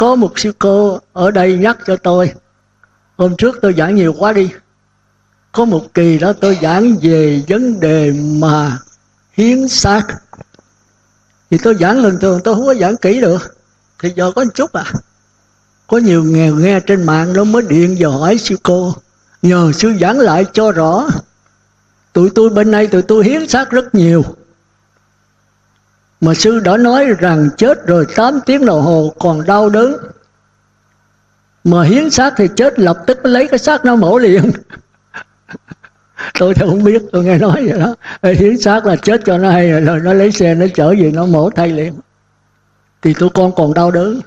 Có một sư cô ở đây nhắc cho tôi, hôm trước tôi giảng nhiều quá đi, có một kỳ đó tôi giảng về vấn đề mà hiến xác, thì tôi giảng lần thường tôi không có giảng kỹ được, thì giờ có một chút có nhiều nghèo nghe trên mạng nó mới điện vào hỏi sư cô, nhờ sư giảng lại cho rõ. Tụi tôi bên đây tụi tôi hiến xác rất nhiều, mà sư đã nói rằng chết rồi 8 tiếng đồng hồ còn đau đớn, mà hiến xác thì chết lập tức lấy cái xác nó mổ liền. Tôi thì không biết, tôi nghe nói vậy đó. Hiến xác là chết cho nó hay rồi nó lấy xe nó chở về nó mổ thay liền. Thì tụi con còn đau đớn,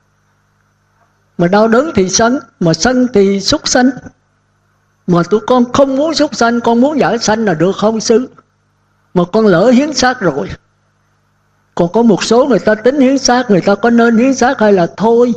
mà đau đớn thì sân, mà sân thì súc sanh. Mà tụi con không muốn súc sanh, con muốn giải sanh là được không sư? Mà con lỡ hiến xác rồi. Còn có một số người ta tính hiến xác, người ta có nên hiến xác hay là thôi?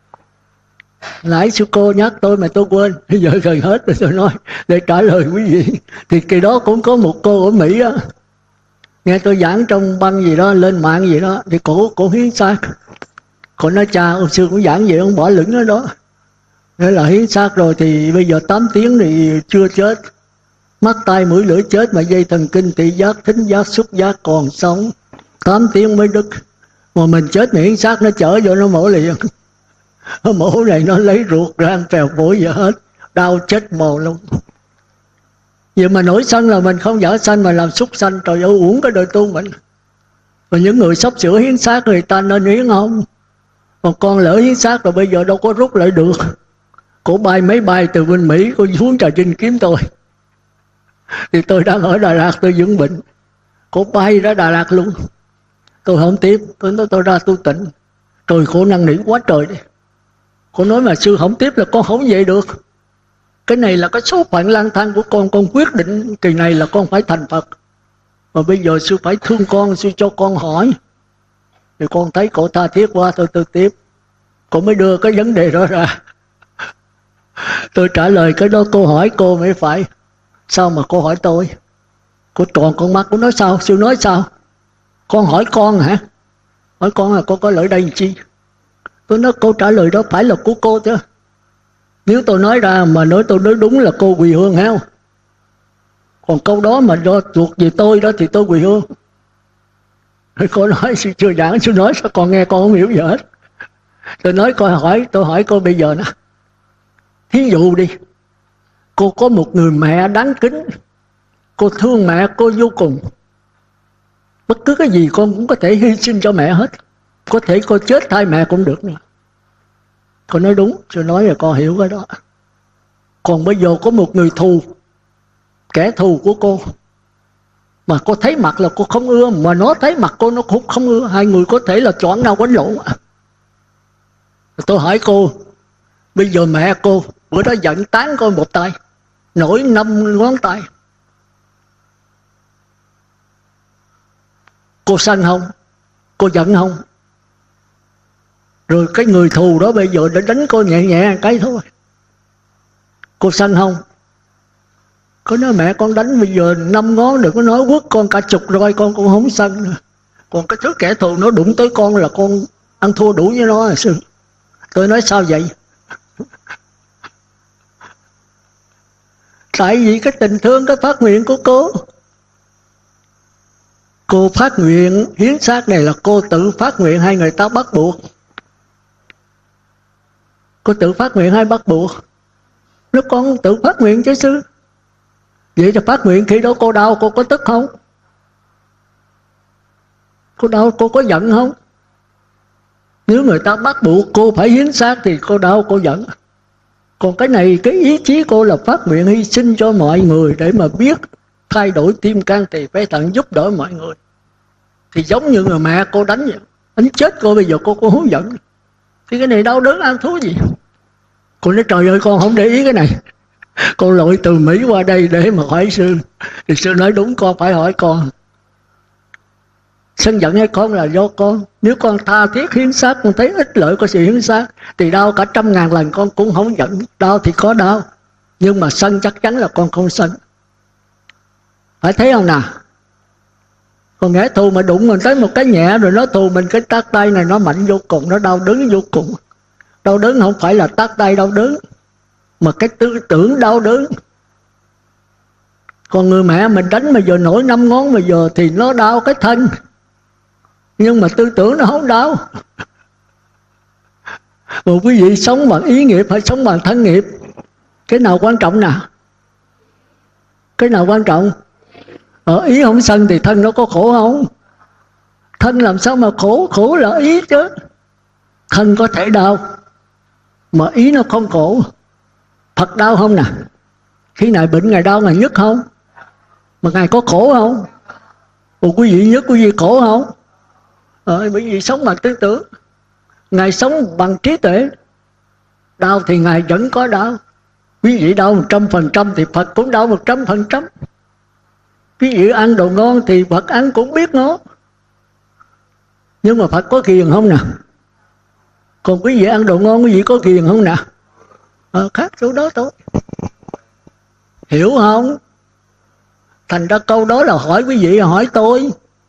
Nãy sư cô nhắc tôi mà tôi quên, bây giờ gần hết rồi tôi nói để trả lời quý vị. Thì kỳ đó cũng có một cô ở Mỹ đó, nghe tôi giảng trong băng gì đó, lên mạng gì đó, thì cổ hiến xác. Cô nói cha, ông sư cũng giảng vậy, ông bỏ lửng ở đó. Thế là hiến xác rồi thì bây giờ 8 tiếng thì chưa chết, mắt tai mũi lưỡi chết, mà dây thần kinh thị giác thính giác xúc giác còn sống, 8 tiếng mới đứt. Mà mình chết miễn xác nó chở vô nó mổ liền. Mổ này nó lấy ruột ra ăn phèo phổi vậy hết, đau chết mồ luôn. Vậy mà nổi sân là mình không dở sanh mà làm súc sanh, trời ơi uổng cái đời tu mình. Và những người sắp sửa hiến xác người ta nên hiến không? Còn con lỡ hiến xác rồi bây giờ đâu có rút lại được. Cổ bay máy bay từ bên Mỹ, cô xuống Trà Vinh kiếm tôi. Thì tôi đang ở Đà Lạt, tôi dưỡng bệnh. Cổ bay ra Đà Lạt luôn. Tôi không tiếp, tôi nói tôi ra tu tịnh. Trời, cô năn nỉ quá trời đi. Cô nói mà sư không tiếp là con không về được. Cái này là cái số phận lang thang của con quyết định kỳ này là con phải thành Phật. Mà bây giờ sư phải thương con, sư cho con hỏi. Thì con thấy cổ tha thiết quá, tôi tiếp. Cô mới đưa cái vấn đề đó ra. Tôi trả lời cái đó cô hỏi cô mới phải. Sao mà cô hỏi tôi? Cô tròn con mắt, cô nói sao? Sư nói sao? Con hỏi con hả? Hỏi con là con có lợi đây làm chi? Tôi nói câu trả lời đó phải là của cô chứ. Nếu tôi nói ra mà nói tôi nói đúng là cô quỳ hương heo. Còn câu đó mà do thuộc về tôi đó thì tôi quỳ hương. Cô nói sư chưa giảng, sư nói sao con nghe con không hiểu gì hết. Tôi nói tôi hỏi cô bây giờ nè. Thí dụ đi, cô có một người mẹ đáng kính, cô thương mẹ cô vô cùng. Bất cứ cái gì con cũng có thể hy sinh cho mẹ hết. Có thể cô chết thay mẹ cũng được nữa. Cô nói đúng, sư nói là con hiểu cái đó. Còn bây giờ có một người thù, kẻ thù của cô, mà cô thấy mặt là cô không ưa, mà nó thấy mặt cô nó cũng không ưa. Hai người có thể là chọn nhau quánh lộn. Tôi hỏi cô, bây giờ mẹ cô bữa đó giận tán cô một tay, nổi 5 ngón tay, cô sân không? Cô giận không? Rồi cái người thù đó bây giờ đã đánh cô nhẹ nhẹ cái thôi, cô sân không? Có nói mẹ con đánh bây giờ 5 ngón, đừng có nói quất con cả chục roi con cũng không sân nữa. Còn cái thứ kẻ thù nó đụng tới con là con ăn thua đủ với nó là sư. Tôi nói sao vậy? Tại vì cái tình thương, cái phát nguyện của cô phát nguyện hiến xác này là cô tự phát nguyện hay người ta bắt buộc? Cô tự phát nguyện hay bắt buộc? Nếu con tự phát nguyện chứ sư. Vậy thì phát nguyện khi đó cô đau cô có tức không? Cô đau cô có giận không? Nếu người ta bắt buộc cô phải hiến xác thì cô đau cô giận. Còn cái này cái ý chí cô là phát nguyện hy sinh cho mọi người để mà biết thay đổi tim can tỳ phế thận giúp đỡ mọi người. Thì giống như người mẹ cô đánh vậy, đánh chết cô bây giờ cô không giận. Thì cái này đau đớn ăn thú gì? Cô nói trời ơi con không để ý cái này. Con lội từ Mỹ qua đây để mà hỏi sư. Thì sư nói đúng, con phải hỏi con. Sân giận hay con là do con. Nếu con tha thiết hiến xác, con thấy ích lợi của sự hiến xác, thì đau cả 100.000 lần con cũng không giận. Đau thì có đau, nhưng mà sân chắc chắn là con không sân. Phải thấy không nào? Còn kẻ thù mà đụng mình tới một cái nhẹ rồi nó thù mình, cái tát tay này nó mạnh vô cùng, nó đau đớn vô cùng. Đau đớn không phải là tát tay đau đớn, mà cái tư tưởng đau đớn. Còn người mẹ mình đánh mà giờ nổi 5 ngón mà giờ thì nó đau cái thân, nhưng mà tư tưởng nó không đau. Còn quý vị sống bằng ý nghiệp hay sống bằng thân nghiệp, cái nào quan trọng nào? Cái nào quan trọng? Ở ý không sân thì thân nó có khổ không? Thân làm sao mà khổ? Khổ là ý chứ. Thân có thể đau mà ý nó không khổ. Phật đau không nè? Khi Ngài bệnh Ngài đau, Ngài nhức không? Mà Ngài có khổ không? Ủa quý vị nhức, quý vị khổ không? Bởi vì sống bằng tư tưởng. Ngài sống bằng trí tuệ. Đau thì Ngài vẫn có đau. Quý vị đau 100% thì Phật cũng đau 100%. Quý vị ăn đồ ngon thì Phật ăn cũng biết ngon. Nhưng mà Phật có ghiền không nè? Còn quý vị ăn đồ ngon, quý vị có ghiền không nè? Khác chỗ đó thôi. Hiểu không? Thành ra câu đó là hỏi quý vị, hỏi tôi.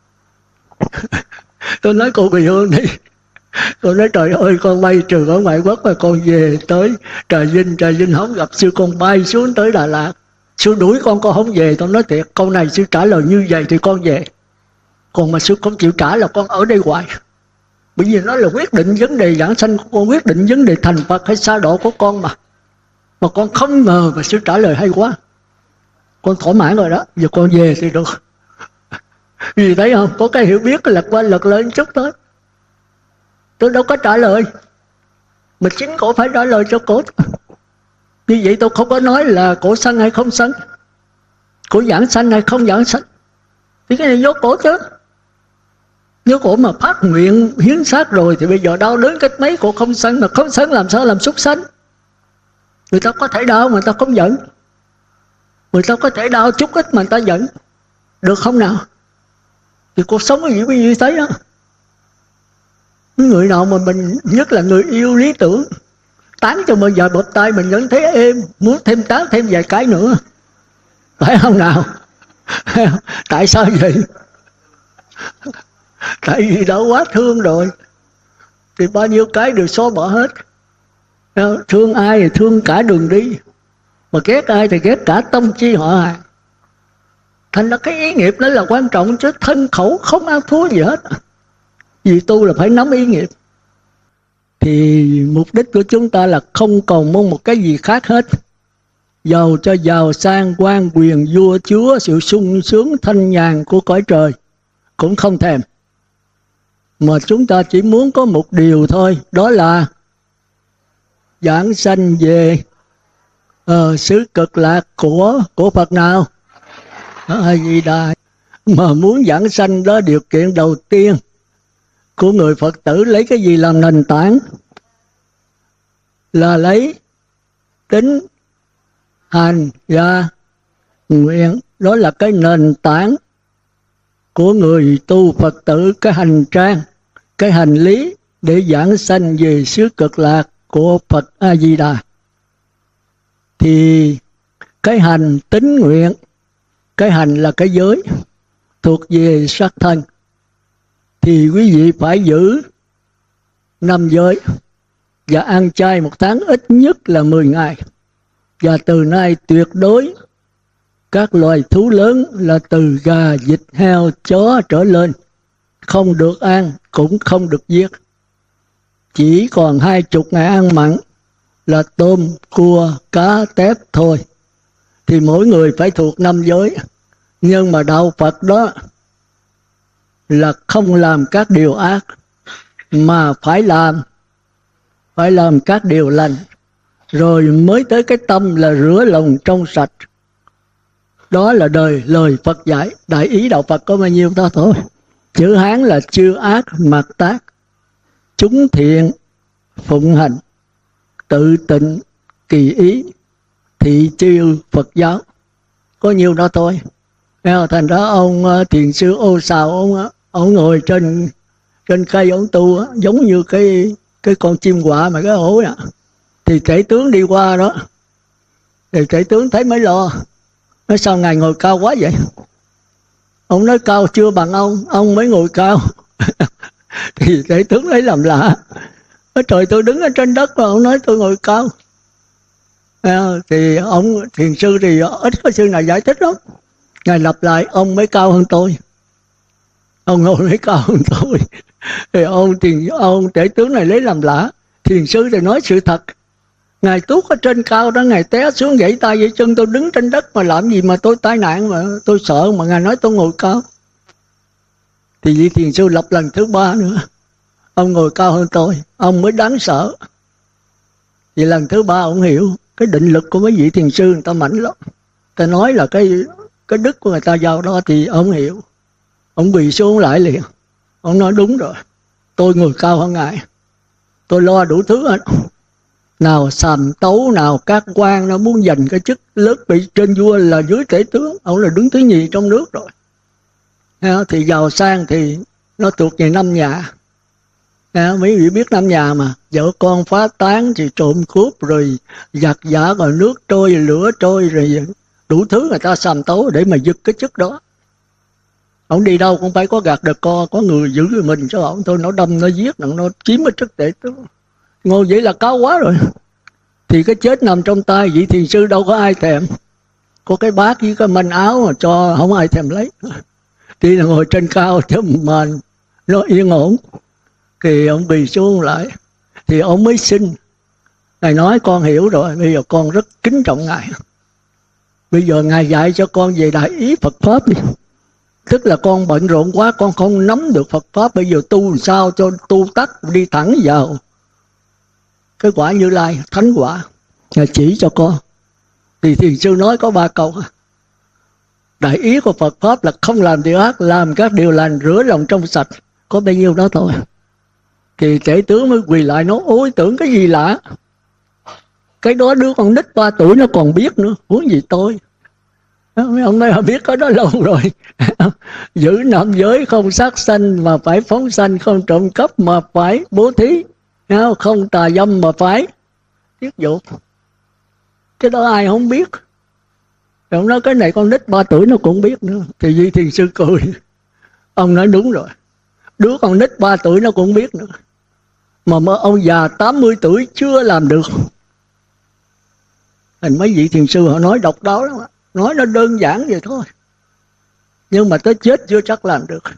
Tôi nói cô Kỳ Hương đi. Tôi nói trời ơi, con bay trường ở ngoại quốc mà con về tới Trà Vinh không gặp sư, con bay xuống tới Đà Lạt. Sư đuổi con không về. Tôi nói thiệt, câu này sư trả lời như vậy thì con về. Còn mà sư không chịu trả là con ở đây hoài. Bởi vì nó là quyết định vấn đề giảng sanh của con, quyết định vấn đề thành Phật hay sa độ của con mà. Mà con không ngờ mà sư trả lời hay quá. Con thỏa mãn rồi đó, giờ con về thì được. Vì thấy không, có cái hiểu biết lật qua lật lên chút thôi. Tôi đâu có trả lời, mà chính cổ phải trả lời cho cổ. Như vậy tôi không có nói là cổ sanh hay không sanh, cổ giảng sanh hay không giảng sanh. Thì cái này do cổ chứ. Nếu cổ mà phát nguyện hiến xác rồi thì bây giờ đau đớn cách mấy cổ không sanh, mà không sanh làm sao làm súc sanh. Người ta có thể đau mà người ta không giận. Người ta có thể đau chút ít mà người ta giận. Được không nào? Thì cuộc sống cái gì quý vị thấy đó. Người nào mà mình, nhất là người yêu lý tưởng, tán cho mình vài bợp tay mình vẫn thấy êm, muốn thêm tán thêm vài cái nữa. Phải không nào? Tại sao vậy? Tại vì đã quá thương rồi thì bao nhiêu cái đều xóa bỏ hết. Thương ai thì thương cả đường đi, mà ghét ai thì ghét cả tông chi họ hàng. Thành ra cái ý nghiệp đó là quan trọng, chứ thân khẩu không ăn thua gì hết. Vì tu là phải nắm ý nghiệp. Thì mục đích của chúng ta là không còn mong một cái gì khác hết. Giàu cho giàu sang, quan quyền vua chúa, sự sung sướng thanh nhàn của cõi trời cũng không thèm. Mà chúng ta chỉ muốn có một điều thôi, đó là giảng sanh về xứ Cực Lạc của Phật nào? A Di Đà. Mà muốn giảng sanh đó, điều kiện đầu tiên của người Phật tử lấy cái gì làm nền tảng? Là lấy tín, hành và nguyện. Đó là cái nền tảng của người tu Phật tử, cái hành trang, cái hành lý để giảng sanh về xứ Cực Lạc của Phật A Di Đà. Thì cái hành tín nguyện, cái hành là cái giới thuộc về sắc thân, thì quý vị phải giữ 5 giới và ăn chay 1 tháng ít nhất là 10 ngày. Và từ nay tuyệt đối các loài thú lớn là từ gà, vịt, heo, chó trở lên không được ăn, cũng không được giết. Chỉ còn 20 ngày ăn mặn là tôm, cua, cá, tép thôi. Thì mỗi người phải thuộc 5 giới. Nhưng mà đạo Phật đó là không làm các điều ác, mà phải làm các điều lành, rồi mới tới cái tâm là rửa lòng trong sạch. Đó là lời Phật dạy. Đại ý đạo Phật có bao nhiêu đó thôi. Chữ Hán là chư ác mạt tác, chúng thiện phụng hành, tự tịnh kỳ ý, thị chiêu Phật giáo. Có nhiêu đó thôi. Thành ra ông thiền sư Ô Sào, ông ngồi trên cây ông tu, giống như cái con chim quạ mà cái ổ nè. Thì tể tướng đi qua đó, thì tể tướng thấy mới lo. Nói sao ngài ngồi cao quá vậy? Ông nói cao chưa bằng ông mới ngồi cao. Thì tể tướng lấy làm lạ. Trời, tôi đứng ở trên đất mà ông nói tôi ngồi cao. Thì ông thiền sư thì ít có sư nào giải thích lắm. Ngài lặp lại, ông mới cao hơn tôi, ông ngồi mới cao hơn tôi. Thì ông tể tướng này lấy làm lạ. Thiền sư thì nói sự thật. Ngài tuốt ở trên cao đó, Ngài té xuống gãy tay gãy chân, tôi đứng trên đất mà làm gì mà tôi tai nạn, mà tôi sợ, mà Ngài nói tôi ngồi cao. Thì vị thiền sư lập lần thứ 3 nữa, ông ngồi cao hơn tôi, ông mới đáng sợ. Thì lần thứ 3 ông hiểu cái định lực của mấy vị thiền sư, người ta mạnh lắm. Ta nói là cái đức của người ta vào đó, thì ông hiểu. Ông quỳ xuống lại liền. Ông nói đúng rồi, tôi ngồi cao hơn Ngài, tôi lo đủ thứ hết. Nào sàm tấu, nào các quan nó muốn giành cái chức lớn bị trên vua là dưới tể tướng, ông là đứng thứ nhì trong nước rồi. Thì giàu sang thì nó thuộc về 5 nhà. Mấy vị biết 5 nhà mà, vợ con phá tán thì trộm cướp, rồi giặc giả, rồi nước trôi, lửa trôi, rồi đủ thứ người ta sàm tấu để mà giật cái chức đó. Ông đi đâu cũng phải có gạt đợt co, có người giữ người mình, cho ông thôi nó đâm nó giết, nó chiếm cái chức tể tướng. Ngồi vậy là cao quá rồi. Thì cái chết nằm trong tay vị thiền sư, đâu có ai thèm. Có cái bát với cái manh áo mà cho không ai thèm lấy. Thì là ngồi trên cao chứ mà nó yên ổn. Thì ông bì xuống lại, thì ông mới xin. Ngài nói con hiểu rồi, bây giờ con rất kính trọng Ngài. Bây giờ Ngài dạy cho con về đại ý Phật Pháp đi. Tức là con bận rộn quá, con không nắm được Phật Pháp. Bây giờ tu làm sao cho tu tắt, đi thẳng vào cái quả Như Lai, thánh quả. Ngài chỉ cho con. Thì thiền sư nói có 3 câu. Đại ý của Phật Pháp là không làm điều ác, làm các điều lành, rửa lòng trong sạch. Có bao nhiêu đó thôi. Thì tể tướng mới quỳ lại nói, ôi tưởng cái gì lạ. Cái đó đứa con nít 3 tuổi nó còn biết nữa, huống gì tôi. Mấy ông nói biết có đó lâu rồi. Giữ nam giới không sát sanh mà phải phóng sanh, không trộm cắp mà phải bố thí, không tà dâm mà phải tiết dục. Cái đó ai không biết. Rồi ông nói cái này con nít 3 tuổi nó cũng biết nữa. Thì vị thiền sư cười. Ông nói đúng rồi, đứa con nít 3 tuổi nó cũng biết nữa. Mà ông già 80 tuổi chưa làm được. Thành mấy vị thiền sư họ nói độc đáo lắm. Nói nó đơn giản vậy thôi, nhưng mà tới chết chưa chắc làm được.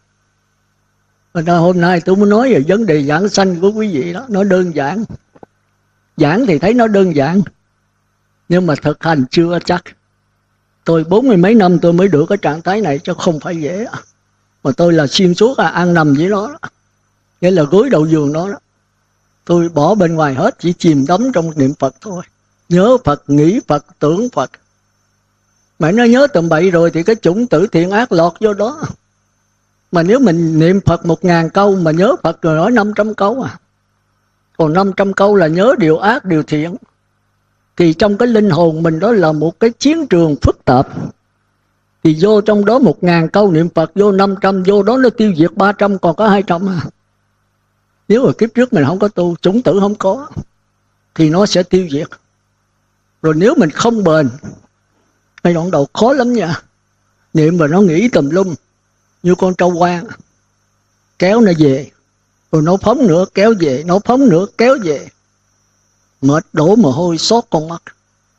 Và hôm nay tôi muốn nói về vấn đề giảng sanh của quý vị đó. Nó đơn giản. Giảng thì thấy nó đơn giản, nhưng mà thực hành chưa chắc. Tôi 40 mấy năm tôi mới được cái trạng thái này, chứ không phải dễ. Mà tôi là xuyên suốt ăn nằm với nó đó. Nghĩa là gối đầu giường đó, đó. Tôi bỏ bên ngoài hết, chỉ chìm đắm trong niệm Phật thôi. Nhớ Phật, nghĩ Phật, tưởng Phật. Mà nó nhớ tầm bậy rồi thì cái chủng tử thiện ác lọt vô đó. Mà nếu mình niệm Phật 1000 câu mà nhớ Phật rồi nói 500 câu à. Còn 500 câu là nhớ điều ác, điều thiện. Thì trong cái linh hồn mình đó là một cái chiến trường phức tạp. Thì vô trong đó 1000 câu niệm Phật, vô 500, vô đó nó tiêu diệt 300, còn có 200 à. Nếu ở kiếp trước mình không có tu, chủng tử không có, thì nó sẽ tiêu diệt. Rồi nếu mình không bền, cái đoạn đầu khó lắm nha. Niệm mà nó nghĩ tùm lum, như con trâu hoang, kéo nó về, rồi nó phóng nữa kéo về, nó phóng nữa kéo về. Mệt đổ mồ hôi xót con mắt.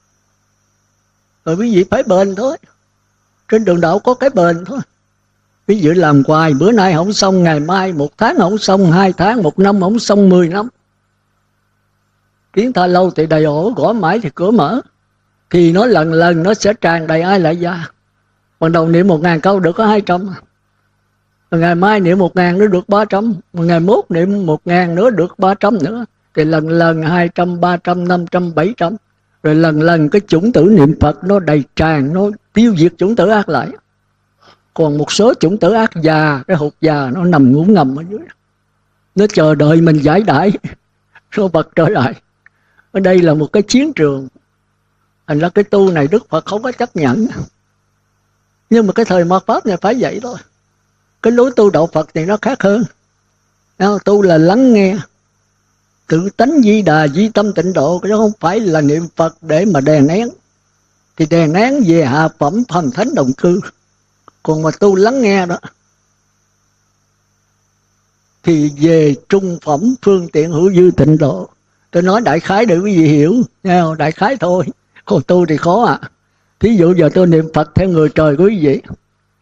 Rồi quý vị phải bền thôi. Trên đường đạo có cái bền thôi. Quý vị làm hoài, bữa nay không xong, ngày mai 1 tháng không xong, 2 tháng, 1 năm không xong, 10 năm. Tiếng tha lâu thì đầy ổ, gõ mãi thì cửa mở. Thì nó lần lần nó sẽ tràn đầy ai lại ra. Ban đầu niệm 1000 câu được có 200. Rồi ngày mai niệm 1000 nó được 300. Rồi ngày mốt niệm 1000 nữa được 300 nữa. Thì lần lần 200, 300, 500, 700. Rồi lần lần cái chủng tử niệm Phật nó đầy tràn, nó tiêu diệt chủng tử ác lại. Còn một số chủng tử ác già, cái hột già nó nằm ngủ ngầm ở dưới. Nó chờ đợi mình giải đãi, số Phật trở lại. Ở đây là một cái chiến trường. Thành ra cái tu này Đức Phật không có chấp nhận. Nhưng mà cái thời mạt Pháp này phải vậy thôi. Cái lối tu đạo Phật thì nó khác hơn. Tu là lắng nghe, tự tánh di đà, di tâm tịnh độ, chứ không phải là niệm Phật để mà đè nén. Thì đè nén về hạ phẩm phàm thánh đồng cư. Còn mà tu lắng nghe đó. thì về trung phẩm phương tiện hữu dư tịnh độ. Tôi nói đại khái để quý vị hiểu, nghe không? Đại khái thôi, còn tu thì khó à. Thí dụ giờ tôi niệm Phật theo người trời của quý vị,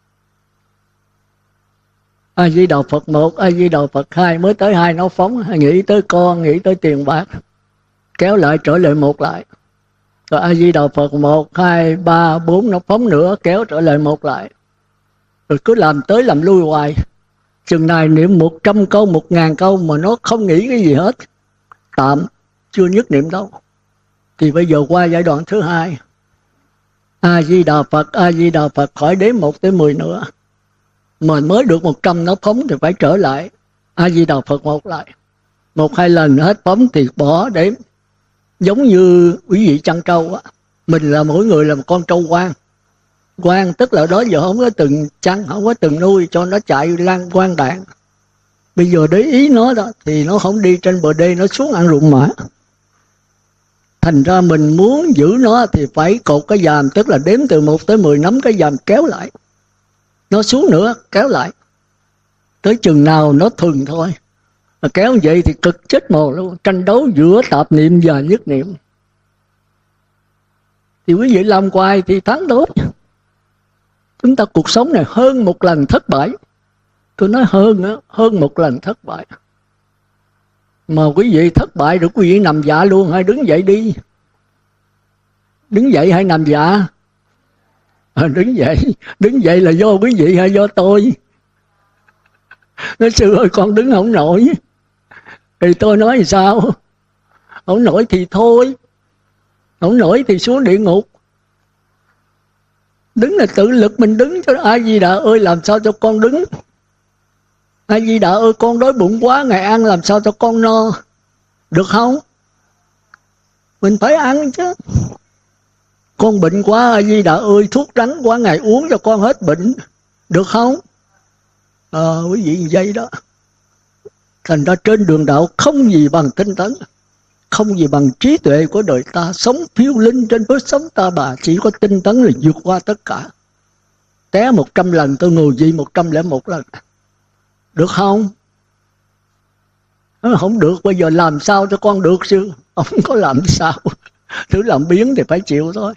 A Di Đà Phật 1, A Di Đà Phật 2, mới tới 2 nó phóng, nghĩ tới con, nghĩ tới tiền bạc, kéo lại trở lại 1 lại. Rồi A Di Đà Phật 1, 2, 3, 4 nó phóng nữa, kéo trở lại 1 lại. Rồi cứ làm tới làm lui hoài. Chừng này niệm 100 câu, 1000 câu mà nó không nghĩ cái gì hết, tạm, chưa nhất niệm đâu. Thì bây giờ qua giai đoạn thứ 2, A Di Đà Phật, A Di Đà Phật, khỏi đếm 1 tới 10 nữa. Mà mới được 100 nó phóng thì phải trở lại A Di Đà Phật 1 lại. 1, 2 lần hết phóng thì bỏ đếm. Giống như quý vị chăn trâu á, mình là mỗi người là một con trâu quan. Quan tức là đó giờ không có từng chăn, không có từng nuôi cho nó chạy lan quang đạn. Bây giờ để ý nó đó thì nó không đi trên bờ đê, nó xuống ăn ruộng mã. Thành ra mình muốn giữ nó thì phải cột cái dàm, tức là đếm từ 1 tới 10 nắm cái dàm kéo lại. Nó xuống nữa kéo lại, tới chừng nào nó thuần thôi. Mà kéo như vậy thì cực chết mồ luôn, tranh đấu giữa tạp niệm và nhất niệm. Thì quý vị làm hoài thì thắng tốt. Chúng ta cuộc sống này hơn 1 lần thất bại. Tôi nói hơn 1 lần thất bại. Mà quý vị thất bại rồi quý vị nằm dạ luôn hay đứng dậy đi? Đứng dậy hay nằm dạ? Đứng dậy là do quý vị hay do tôi? Nói sư ơi con đứng không nổi. Thì tôi nói thì sao? Không nổi thì thôi, không nổi thì xuống địa ngục. Đứng là tự lực mình đứng cho. A Di Đà ơi làm sao cho con đứng? A Di Đà ơi con đói bụng quá, Ngài ăn làm sao cho con no? Được không? Mình phải ăn chứ. Con bệnh quá, A Di Đà ơi thuốc đắng quá, Ngài uống cho con hết bệnh. Được không? Quý vị vậy đó. Thành ra trên đường đạo không gì bằng tinh tấn, không gì bằng trí tuệ của đời ta. Sống phiêu linh trên với sống ta bà, chỉ có tinh tấn là vượt qua tất cả. Té 100 lần tôi ngồi dậy 101 lần. Được không? Không được, bây giờ làm sao cho con được chứ? Không có làm sao. Thứ làm biến thì phải chịu thôi.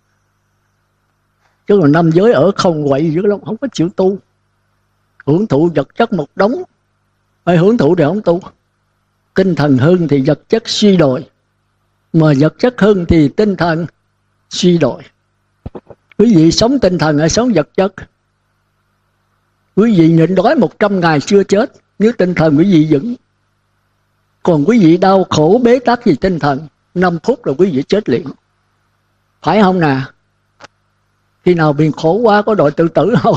Chứ còn năm giới ở không quậy dữ lắm, không có chịu tu. Hưởng thụ vật chất một đống, phải hưởng thụ để không tu. Tinh thần hơn thì vật chất suy đồi, mà vật chất hơn thì tinh thần suy đồi. Quý vị sống tinh thần hay sống vật chất? Quý vị nhịn đói 100 ngày chưa chết, nếu tinh thần quý vị vững. Còn quý vị đau khổ bế tắc vì tinh thần, 5 phút là quý vị chết liền. Phải không nè? Khi nào bị khổ quá có đòi tự tử không?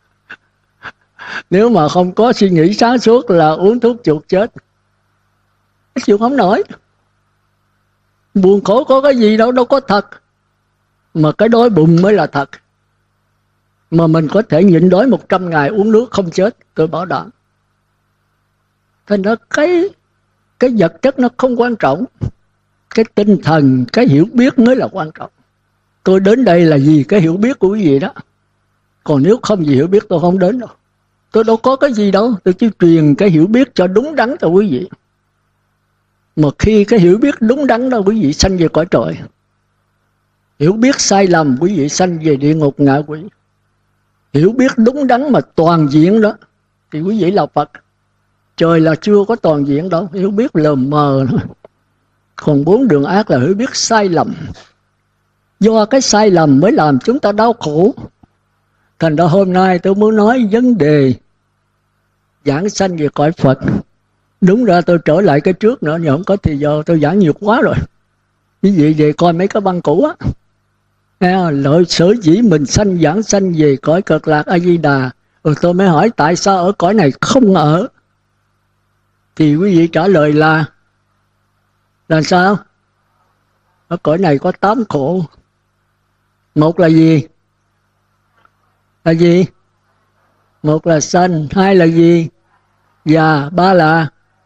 Nếu mà không có suy nghĩ sáng suốt là uống thuốc chuột chết. Chịu không nổi. Buồn khổ có cái gì đâu, đâu có thật. Mà cái đói bụng mới là thật. Mà mình có thể nhịn đói 100 ngày uống nước không chết, tôi bảo đảm. Thành ra cái vật chất nó không quan trọng. Cái tinh thần, cái hiểu biết mới là quan trọng. Tôi đến đây là vì cái hiểu biết của quý vị đó. Còn nếu không gì hiểu biết tôi không đến đâu. Tôi đâu có cái gì đâu, tôi chỉ truyền cái hiểu biết cho đúng đắn cho quý vị. Mà khi cái hiểu biết đúng đắn đó quý vị sanh về cõi trời. Hiểu biết sai lầm quý vị sanh về địa ngục ngạ quỷ. Hiểu biết đúng đắn mà toàn diện đó thì quý vị là Phật. Trời là chưa có toàn diện đâu, hiểu biết lờ mờ thôi. Còn 4 đường ác là hiểu biết sai lầm. Do cái sai lầm mới làm chúng ta đau khổ. Thành ra hôm nay tôi muốn nói vấn đề giảng sanh về cõi Phật. Đúng ra tôi trở lại cái trước nữa, nhưng không có thì giờ tôi giảng nhiều quá rồi. Quý vị về coi mấy cái băng cũ á. Lợi sở dĩ mình giảng sanh về cõi Cực Lạc A Di Đà. Rồi tôi mới hỏi tại sao ở cõi này không ở. Thì quý vị trả lời là sao? Ở cõi này có 8 khổ. 1 là gì? Là gì? 1 là sanh, 2 là gì? Già, 3 là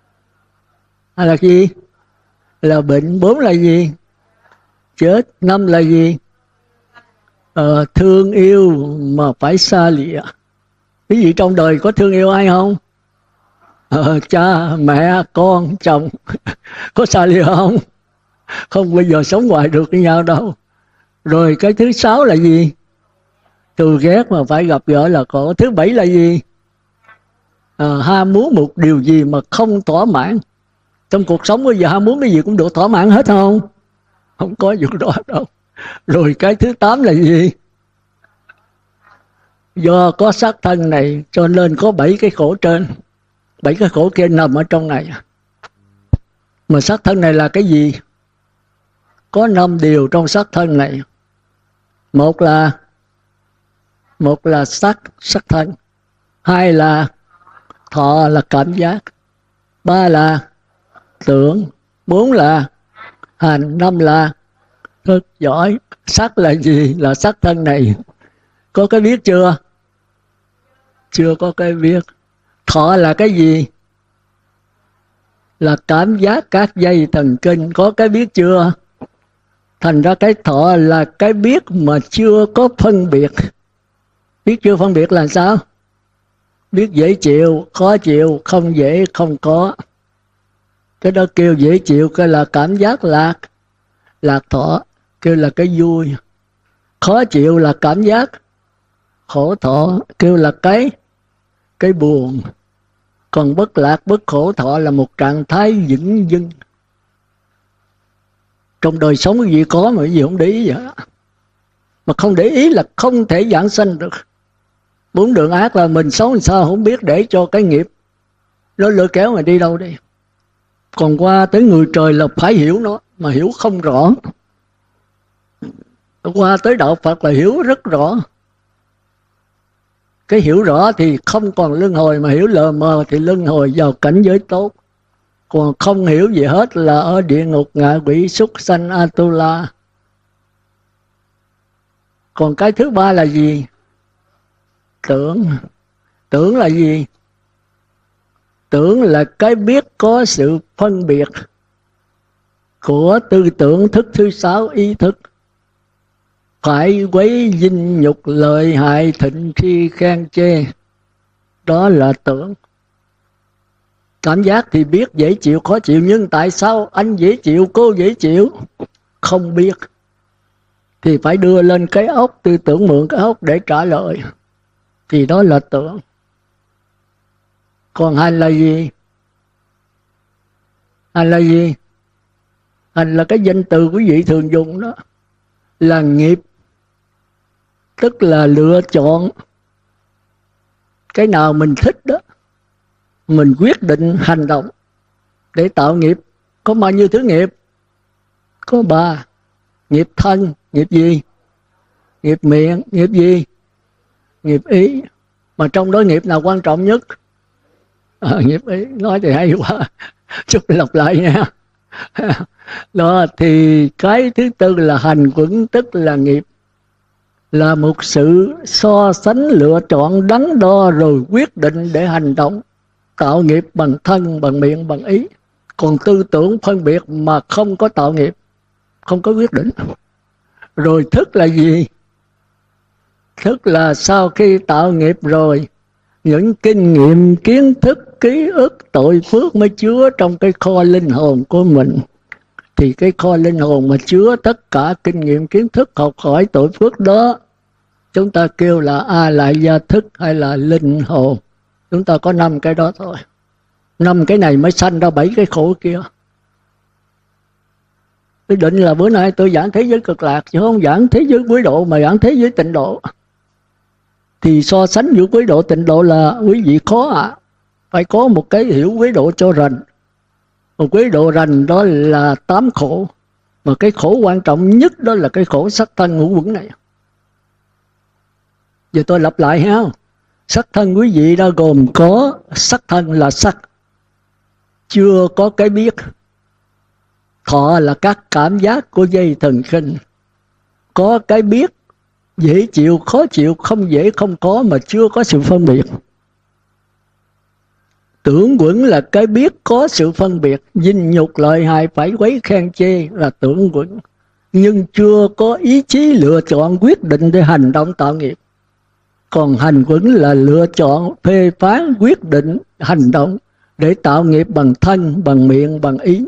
gì? Là bệnh, 4 là gì? Chết, 5 là gì? Thương yêu mà phải xa lìa. Quý vị trong đời có thương yêu ai không? Cha, mẹ, con, chồng. Có xa lìa không? Không bao giờ sống hoài được với nhau đâu. Rồi cái thứ 6 là gì? Thù ghét mà phải gặp gỡ là khổ. Thứ 7 là gì? Ham muốn một điều gì mà không thỏa mãn. Trong cuộc sống bây giờ ham muốn cái gì cũng được thỏa mãn hết không? Không có vụ đó đâu. Rồi cái thứ 8 là gì? Do có xác thân này cho nên có 7 cái khổ trên, 7 cái khổ kia nằm ở trong này. Mà xác thân này là cái gì? Có 5 điều trong xác thân này. Một là sắc thân. 2 là thọ, là cảm giác. 3 là tưởng. 4 là hành. 5 là thức. Giỏi. Sắc là gì? Là xác thân này. Có cái biết chưa? Chưa có cái biết. Thọ là cái gì? Là cảm giác các dây thần kinh. Có cái biết chưa? Thành ra cái thọ là cái biết mà chưa có phân biệt. Biết chưa phân biệt là sao? Biết dễ chịu, khó chịu, không dễ, không có. Cái đó kêu dễ chịu, cái là cảm giác lạc thọ, kêu là cái vui. Khó chịu là cảm giác khổ thọ, kêu là cái buồn. Còn bất lạc, bất khổ thọ là một trạng thái vĩnh dưng. Trong đời sống cái gì có mà cái gì không để ý vậy. Mà không để ý là không thể giảng sanh được. 4 đường ác là mình sống làm sao không biết, để cho cái nghiệp nó lôi kéo mình đi đâu đi. Còn qua tới người trời là phải hiểu nó, mà hiểu không rõ. Qua tới đạo Phật là hiểu rất rõ. Cái hiểu rõ thì không còn luân hồi, mà hiểu lờ mờ thì luân hồi vào cảnh giới tốt. Còn không hiểu gì hết là ở địa ngục, ngạ quỷ, súc sanh, Atula. Còn cái thứ 3 là gì? Tưởng. Tưởng là gì? Tưởng là cái biết có sự phân biệt của tư tưởng thức thứ 6 ý thức. Phải quấy dinh nhục, lợi hại, thịnh khi khen chê. Đó là tưởng. Cảm giác thì biết dễ chịu, khó chịu. Nhưng tại sao anh dễ chịu, cô dễ chịu? Không biết. Thì phải đưa lên cái óc, tư tưởng mượn cái óc để trả lời. Thì đó là tưởng. Còn hành là gì? Hành là gì? Hành là cái danh từ quý vị thường dùng đó. Là nghiệp. Tức là lựa chọn. Cái nào mình thích đó, mình quyết định hành động để tạo nghiệp. Có bao nhiêu thứ nghiệp? Có 3. Nghiệp thân. Nghiệp gì? Nghiệp miệng. Nghiệp gì? Nghiệp ý. Mà trong đó nghiệp nào quan trọng nhất? Nghiệp ý. Nói thì hay quá. Chút lặp lại nha. Đó thì cái thứ 4 là hành quẩn, tức là nghiệp. Là một sự so sánh, lựa chọn, đắn đo rồi quyết định để hành động, tạo nghiệp bằng thân, bằng miệng, bằng ý. Còn tư tưởng phân biệt mà không có tạo nghiệp, không có quyết định. Rồi thức là gì? Thức là sau khi tạo nghiệp rồi, những kinh nghiệm, kiến thức, ký ức, tội phước mới chứa trong cái kho linh hồn của mình. Thì cái kho linh hồn mà chứa tất cả kinh nghiệm, kiến thức, học hỏi, tội phước đó, chúng ta kêu là A Lại Gia thức hay là linh hồn. Chúng ta có 5 cái đó thôi. 5 cái này mới sanh ra 7 cái khổ kia. Tôi định là bữa nay tôi giảng thế giới cực lạc, chứ không giảng thế giới quỷ độ mà giảng thế giới tịnh độ. Thì so sánh giữa quỷ độ tịnh độ là quý vị khó ạ. Phải có một cái hiểu quỷ độ cho rành. Một quỷ độ rành đó là 8 khổ. Mà cái khổ quan trọng nhất đó là cái khổ sắc thân ngũ uẩn này. Giờ tôi lặp lại ha. Sắc thân quý vị đã gồm có sắc thân là sắc, chưa có cái biết. Thọ là các cảm giác của dây thần kinh, có cái biết dễ chịu, khó chịu, không dễ, không có mà chưa có sự phân biệt. Tưởng quẩn là cái biết có sự phân biệt, dinh nhục, lợi hại, phải quấy, khen chê là tưởng quẩn, nhưng chưa có ý chí lựa chọn quyết định để hành động tạo nghiệp. Còn hành quẩn là lựa chọn, phê phán, quyết định, hành động để tạo nghiệp bằng thân, bằng miệng, bằng ý.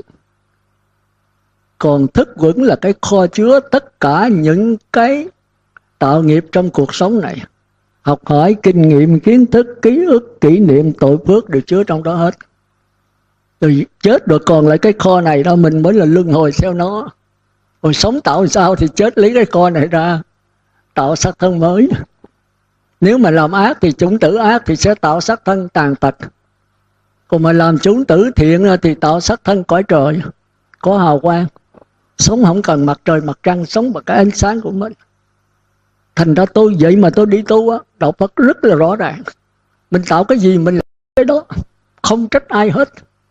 Còn thức vẫn là cái kho chứa tất cả những cái tạo nghiệp trong cuộc sống này. Học hỏi, kinh nghiệm, kiến thức, ký ức, kỷ niệm, tội phước đều chứa trong đó hết. Rồi chết rồi còn lại cái kho này đó, mình mới là luân hồi theo nó. Rồi sống tạo sao thì chết lấy cái kho này ra, tạo xác thân mới. Nếu mà làm ác thì chủng tử ác thì sẽ tạo xác thân tàn tật. Còn mà làm chủng tử thiện thì tạo xác thân cõi trời, có hào quang. Sống không cần mặt trời mặt trăng, sống bằng cái ánh sáng của mình. Thành ra tôi vậy mà tôi đi tu á, đạo Phật rất là rõ ràng. Mình tạo cái gì mình làm cái đó, không trách ai hết.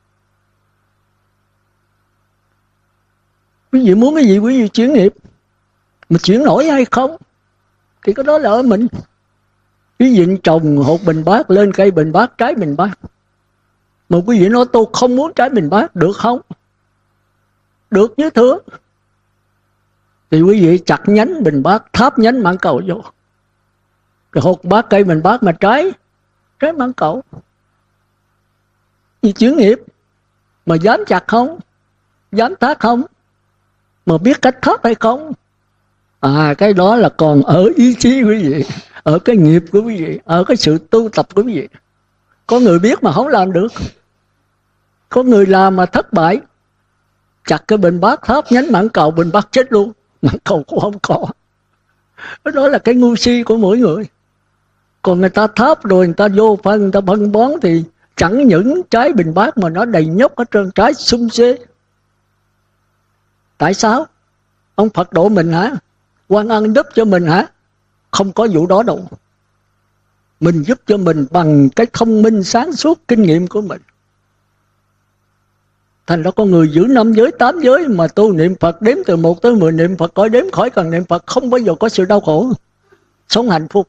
Quý vị muốn cái gì quý vị chuyển nghiệp, mà chuyển nổi hay không thì cái đó là ở mình. Quý vị trồng hột bình bát, lên cây bình bát, trái bình bát. Mà quý vị nói tôi không muốn trái bình bát, được không? Được như thưa. Thì quý vị chặt nhánh bình bát, tháp nhánh mãn cầu vô. Cái hột bát, cây bình bát mà trái mãn cầu. Vì chuyển nghiệp. Mà dám chặt không? Dám thác không? Mà biết cách thác hay không? Cái đó là còn ở ý chí quý vị, ở cái nghiệp của quý vị, ở cái sự tu tập của quý vị. Có người biết mà không làm được. Có người làm mà thất bại. Chặt cái bình bát, tháp nhánh mãn cầu, bình bát chết luôn. Mãn cầu cũng không có. Đó là cái ngu si của mỗi người. Còn người ta tháp rồi người ta vô phân, người ta phân bón thì chẳng những trái bình bát mà nó đầy nhóc hết trơn, trái sum xê. Tại sao? Ông Phật độ mình hả? Quan Ân giúp cho mình hả? Không có vụ đó đâu. Mình giúp cho mình bằng cái thông minh sáng suốt kinh nghiệm của mình. Thành ra con người giữ 5 giới 8 giới mà tu niệm Phật đếm từ 1 tới 10 niệm Phật, coi đếm khỏi cần niệm Phật, không bao giờ có sự đau khổ, sống hạnh phúc.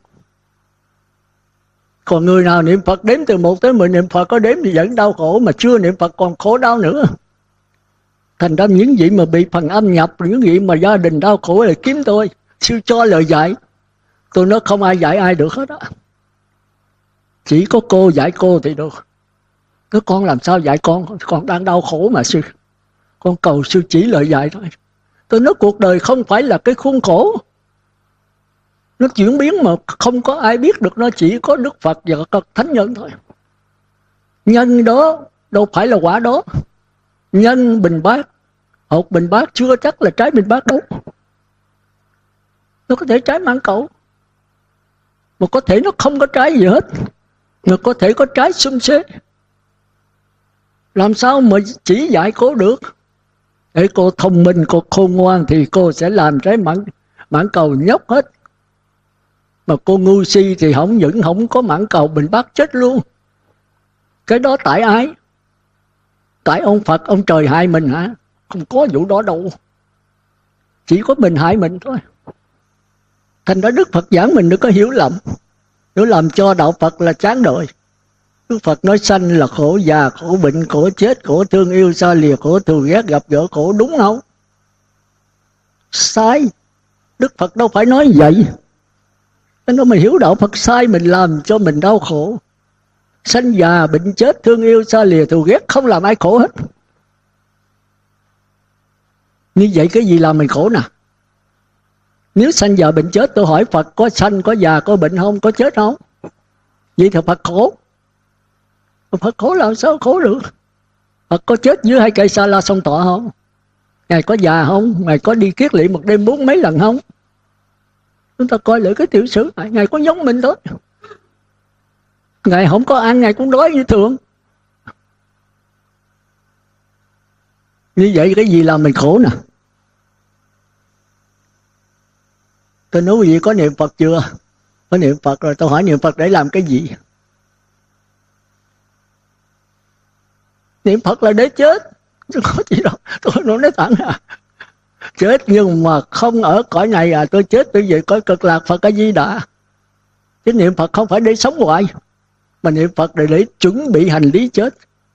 Còn người nào niệm Phật đếm từ 1 tới 10 niệm Phật có đếm thì vẫn đau khổ, mà chưa niệm Phật còn khổ đau nữa. Thành ra những vị mà bị phần âm nhập, những vị mà gia đình đau khổ là kiếm tôi, sư cho lời dạy. Tôi nói không ai dạy ai được hết á. Chỉ có cô dạy cô thì được. Nói con làm sao dạy con đang đau khổ mà sư. Con cầu sư chỉ lời dạy thôi. Tôi nói cuộc đời không phải là cái khuôn khổ. Nó chuyển biến mà không có ai biết được, nó chỉ có Đức Phật và các thánh nhân thôi. Nhân đó đâu phải là quả đó. Nhân bình bát, hột bình bát chưa chắc là trái bình bát đâu. Nó có thể trái mãn cầu, mà có thể nó không có trái gì hết, mà có thể có trái xum xế. Làm sao mà chỉ dạy cô được? Để cô thông minh, cô khôn ngoan thì cô sẽ làm trái mãn cầu nhóc hết. Mà cô ngu si thì không có mãn cầu, bình bát chết luôn. Cái đó tại ai? Tại ông Phật, ông trời hại mình hả? Không có vụ đó đâu. Chỉ có mình hại mình thôi. Thành ra Đức Phật giảng mình đừng có hiểu lầm. Nếu làm cho đạo Phật là chán đời. Đức Phật nói sanh là khổ, già, khổ bệnh, khổ chết, khổ thương yêu xa lìa, khổ thù ghét gặp gỡ khổ, đúng không? Sai. Đức Phật đâu phải nói vậy. Nó mình hiểu đạo Phật sai, mình làm cho mình đau khổ. Sanh già, bệnh chết, thương yêu xa lìa, thù ghét, không làm ai khổ hết. Như vậy cái gì làm mình khổ nè? Nếu sanh già bệnh chết, tôi hỏi Phật có sanh, có già, có bệnh không, có chết không? Vậy thì Phật khổ. Phật khổ làm sao khổ được? Phật có chết dưới 2 cây sa la sông Thọ không? Ngài có già không? Ngài có đi kiết lỵ một đêm 4 mấy lần không? Chúng ta coi lại cái tiểu sử này, Ngài có giống mình thôi. Ngài không có ăn, Ngài cũng đói như thường. Như vậy cái gì làm mình khổ nè? Tôi nói quý vị có niệm Phật chưa? Có niệm Phật rồi, tôi hỏi niệm Phật để làm cái gì? Niệm Phật là để chết, chứ có gì đâu. Tôi nói thẳng à. Chết nhưng mà không ở cõi này à, tôi chết tôi về cõi cực lạc Phật A Di Đà. Chứ niệm Phật không phải để sống hoài, mà niệm Phật để chuẩn bị hành lý chết.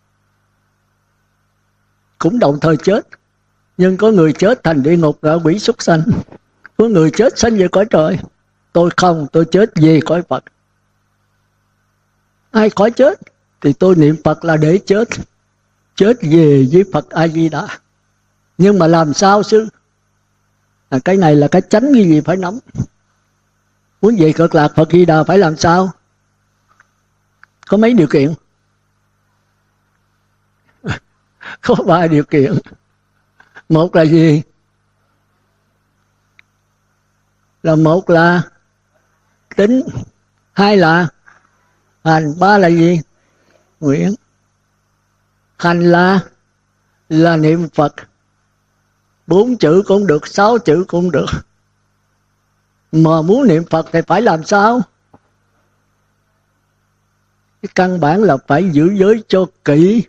Cũng đồng thời chết. Nhưng có người chết thành địa ngục ngạ quỷ súc sanh, có người chết sanh về cõi trời. Tôi không, tôi chết về cõi Phật. Ai khỏi chết? thì tôi niệm Phật là để chết về với Phật A Di Đà. Nhưng mà làm sao sư? Cái này là cái chánh cái gì phải nắm. Muốn về cực lạc Phật Di Đà phải làm sao? Có mấy điều kiện? Có 3 điều kiện. Một là gì? Một là tính, 2 là hành, 3 là gì? Nguyện. Hành là niệm Phật, 4 chữ cũng được, 6 chữ cũng được. Mà muốn niệm Phật thì phải làm sao? Cái căn bản là phải giữ giới cho kỹ.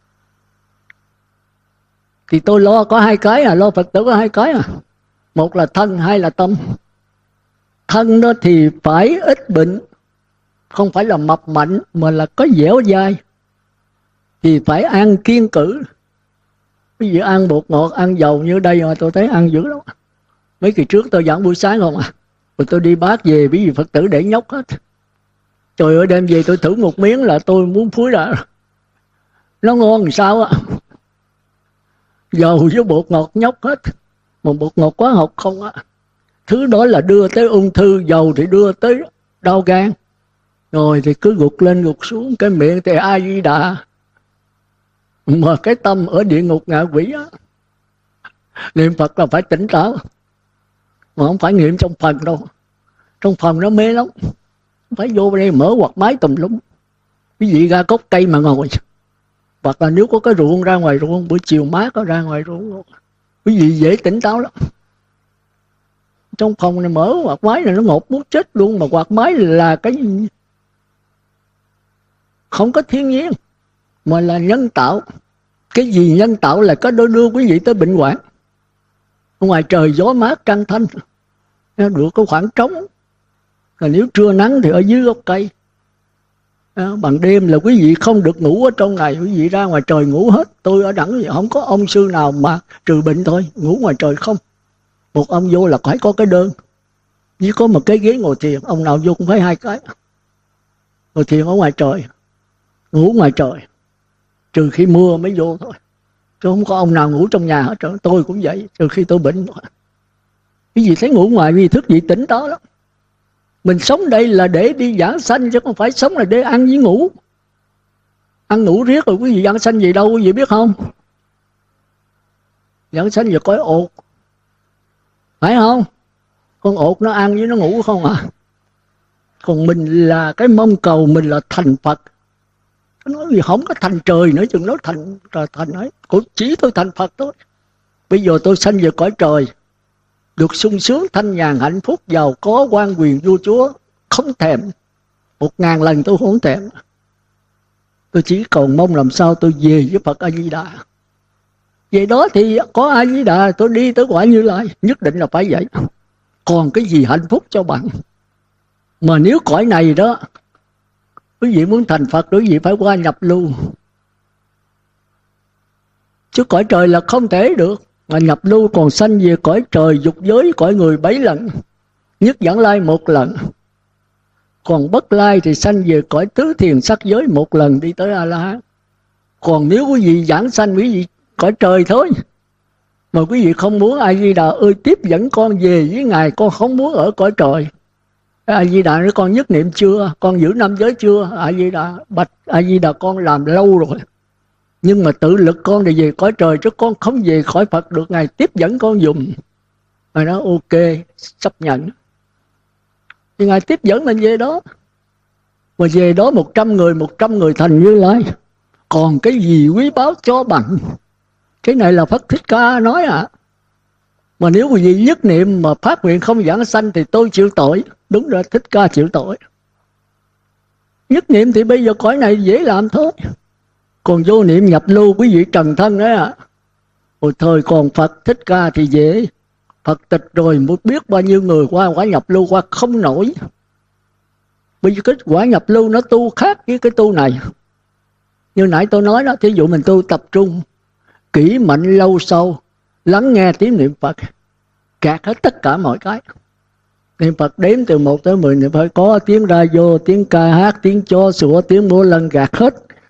Thì tôi lo có 2 cái lo Phật tử có 2 cái Một là thân, 2 là tâm. Thân đó thì phải ít bệnh, không phải là mập mạnh mà là có dẻo dai. Thì phải ăn kiêng cữ. Ví dụ ăn bột ngọt, ăn dầu như đây mà tôi thấy ăn dữ lắm. Mấy kỳ trước tôi giảng buổi sáng không rồi tôi đi bác về, bởi vì Phật tử để nhóc hết. Trời ơi, đem về tôi thử một miếng là tôi muốn phúi ra. Nó ngon làm sao dầu với bột ngọt nhóc hết. Mà bột ngọt quá học không Thứ đó là đưa tới ung thư, dầu thì đưa tới đau gan. Rồi thì cứ gục lên gục xuống, cái miệng thì A Di Đà. Mà cái tâm ở địa ngục ngạ quỷ niệm Phật là phải tỉnh táo. Mà không phải niệm trong phần đâu. Trong phần nó mê lắm. Phải vô đây mở quạt máy tùm lum. Quý vị ra gốc cây mà ngồi. Hoặc là nếu có cái ruộng ra ngoài ruộng, buổi chiều mát có ra ngoài ruộng. Quý vị dễ tỉnh táo lắm. Trong phòng này mở quạt máy này nó ngột muốn chết luôn. Mà quạt máy là cái không có thiên nhiên, mà là nhân tạo. Cái gì nhân tạo là có đưa quý vị tới bệnh hoạn. Ngoài trời gió mát trăng thanh, được có khoảng trống. Còn nếu trưa nắng thì ở dưới gốc cây. Bằng đêm là quý vị không được ngủ ở trong này, quý vị ra ngoài trời ngủ hết. Tôi ở đẳng không có ông sư nào mà trừ bệnh thôi, ngủ ngoài trời không. Một ông vô là phải có cái đơn, chỉ có một cái ghế ngồi thiền. Ông nào vô cũng phải 2 cái. Ngồi thiền ở ngoài trời, ngủ ngoài trời, trừ khi mưa mới vô thôi. Chứ không có ông nào ngủ trong nhà hết trơn. Tôi cũng vậy, trừ khi tôi bệnh. Cái gì thấy ngủ ngoài vì thức gì tỉnh đó lắm. Mình sống đây là để đi giảng sanh, chứ không phải sống là để ăn với ngủ. Ăn ngủ riết rồi quý vị giảng sanh gì đâu quý vị biết không? Giảng sanh giờ cõi ột, phải không? Con ột nó ăn với nó ngủ không Còn mình là cái mong cầu mình là thành Phật. Nó nói gì không có thành trời nữa, chừng nói thành ấy. Chỉ tôi thành Phật thôi. Bây giờ tôi sanh về cõi trời, được sung sướng thanh nhàn hạnh phúc, giàu có quan quyền vua chúa, không thèm. 1000 lần tôi không thèm. Tôi chỉ còn mong làm sao tôi về với Phật A Di Đà. Vậy đó thì có A Di Đà tôi đi tới quả Như Lai, nhất định là phải vậy. Còn cái gì hạnh phúc cho bạn. Mà nếu cõi này đó quý vị muốn thành Phật, quý vị phải qua nhập lưu. Chứ cõi trời là không thể được. Mà nhập lưu còn sanh về cõi trời dục giới, cõi người 7 lần, nhất vãng lai 1 lần. Còn bất lai thì sanh về cõi tứ thiền sắc giới 1 lần đi tới A-la-hán. Còn nếu quý vị giảng sanh quý vị cõi trời thôi. Mà quý vị không muốn A Di Đà ơi tiếp dẫn con về với Ngài, con không muốn ở cõi trời. A Di Đà nói con nhất niệm chưa, con giữ 5 giới chưa? A Di Đà bạch A Di Đà con làm lâu rồi, nhưng mà tự lực con để về cõi trời, chứ con không về khỏi Phật được, Ngài tiếp dẫn con dùm. Ngài nói ok, chấp nhận. Thì Ngài tiếp dẫn mình về đó. Mà về đó 100 người thành Như Lai. Còn cái gì quý báu cho bằng. Cái này là Phật Thích Ca nói Mà nếu quý vị nhất niệm mà phát nguyện không giảng sanh thì tôi chịu tội. Đúng rồi, Thích Ca chịu tội. Nhất niệm thì bây giờ cõi này dễ làm thôi. Còn vô niệm nhập lưu quý vị trần thân đấy Hồi thời còn Phật Thích Ca thì dễ. Phật tịch rồi một biết bao nhiêu người qua quả nhập lưu qua không nổi. Bây giờ cái quả nhập lưu nó tu khác với cái tu này. Như nãy tôi nói đó, thí dụ mình tu tập trung, kỹ mạnh lâu sâu, lắng nghe tiếng niệm Phật, gạt hết tất cả mọi cái. Niệm Phật đếm từ 1 tới 10 niệm Phật, có tiếng ra vô, tiếng ca hát, tiếng chó sủa, tiếng múa lân, gạt hết.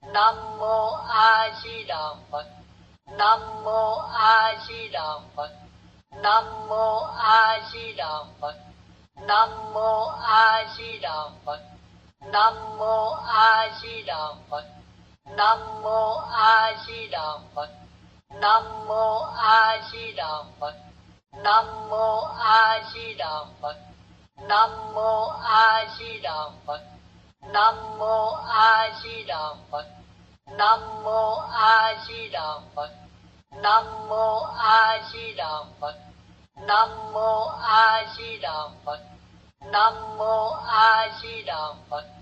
Nam mô A Di Đà Phật. Nam mô A Di Đà Phật. Nam mô A Di Đà Phật. Nam mô A Di Đà Phật. Nam mô A Di Đà Phật. Nam mô A Di Đà Phật. Nam mô A Di Đà Phật. Nam mô A Di Đà Phật. Nam mô A Di Đà Phật. Nam mô A Di Đà Phật. Nam mô A Di Đà Phật. Nam mô A Di Đà Phật. Nam mô A Di Đà Phật. Nam mô A Di Đà Phật.